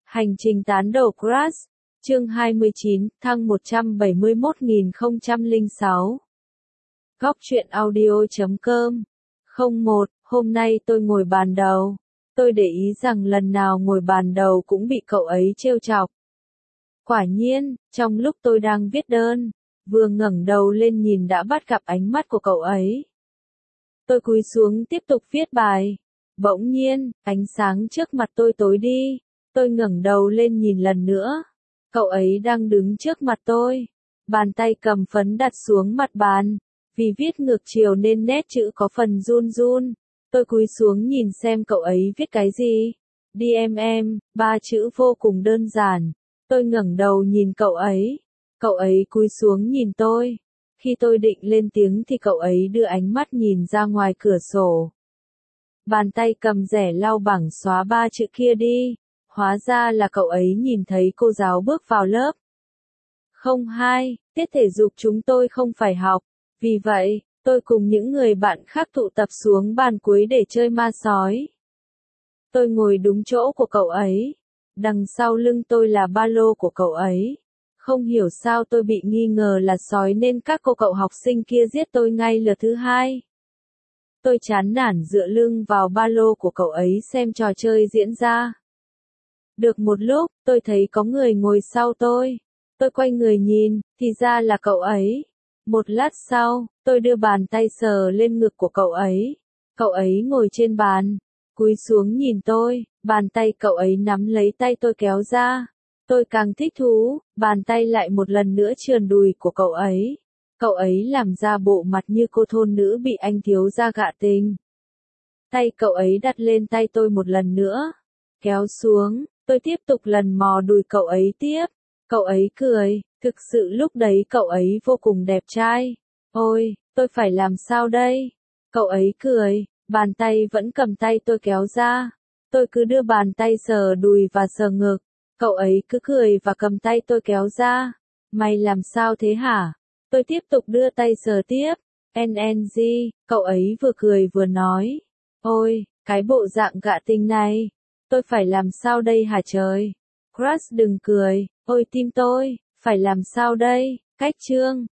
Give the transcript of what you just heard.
Hành trình tán đầu Crush, chương 29, thăng 171.006. Góc truyện audio.com 01, hôm nay tôi ngồi bàn đầu. Tôi để ý rằng lần nào ngồi bàn đầu cũng bị cậu ấy trêu chọc. Quả nhiên, trong lúc tôi đang viết đơn, vừa ngẩng đầu lên nhìn đã bắt gặp ánh mắt của cậu ấy. Tôi cúi xuống tiếp tục viết bài. Bỗng nhiên, ánh sáng trước mặt tôi tối đi. Tôi ngẩng đầu lên nhìn lần nữa. Cậu ấy đang đứng trước mặt tôi. Bàn tay cầm phấn đặt xuống mặt bàn. Vì viết ngược chiều nên nét chữ có phần run run. Tôi cúi xuống nhìn xem cậu ấy viết cái gì. DMM, 3 chữ vô cùng đơn giản. Tôi ngẩng đầu nhìn cậu ấy. Cậu ấy cúi xuống nhìn tôi. Khi tôi định lên tiếng thì cậu ấy đưa ánh mắt nhìn ra ngoài cửa sổ. Bàn tay cầm rẻ lau bảng xóa 3 chữ kia đi. Hóa ra là cậu ấy nhìn thấy cô giáo bước vào lớp. 02, tiết thể dục chúng tôi không phải học. Vì vậy, tôi cùng những người bạn khác tụ tập xuống bàn cuối để chơi ma sói. Tôi ngồi đúng chỗ của cậu ấy. Đằng sau lưng tôi là ba lô của cậu ấy. Không hiểu sao tôi bị nghi ngờ là sói nên các cô cậu học sinh kia giết tôi ngay lượt thứ hai. Tôi chán nản dựa lưng vào ba lô của cậu ấy xem trò chơi diễn ra. Được một lúc, tôi thấy có người ngồi sau tôi. Tôi quay người nhìn, thì ra là cậu ấy. Một lát sau, tôi đưa bàn tay sờ lên ngực của cậu ấy. Cậu ấy ngồi trên bàn, cúi xuống nhìn tôi, bàn tay cậu ấy nắm lấy tay tôi kéo ra. Tôi càng thích thú, bàn tay lại một lần nữa trườn đùi của cậu ấy. Cậu ấy làm ra bộ mặt như cô thôn nữ bị anh thiếu gia gạ tình. Tay cậu ấy đặt lên tay tôi một lần nữa. Kéo xuống, tôi tiếp tục lần mò đùi cậu ấy tiếp. Cậu ấy cười, thực sự lúc đấy cậu ấy vô cùng đẹp trai. Ôi, tôi phải làm sao đây? Cậu ấy cười, bàn tay vẫn cầm tay tôi kéo ra. Tôi cứ đưa bàn tay sờ đùi và sờ ngực. Cậu ấy cứ cười và cầm tay tôi kéo ra. Mày làm sao thế hả? Tôi tiếp tục đưa tay sờ tiếp. NNG, cậu ấy vừa cười vừa nói. Ôi, cái bộ dạng gạ tình này. Tôi phải làm sao đây hả trời? Crush đừng cười. Ôi tim tôi, phải làm sao đây? Cách chương.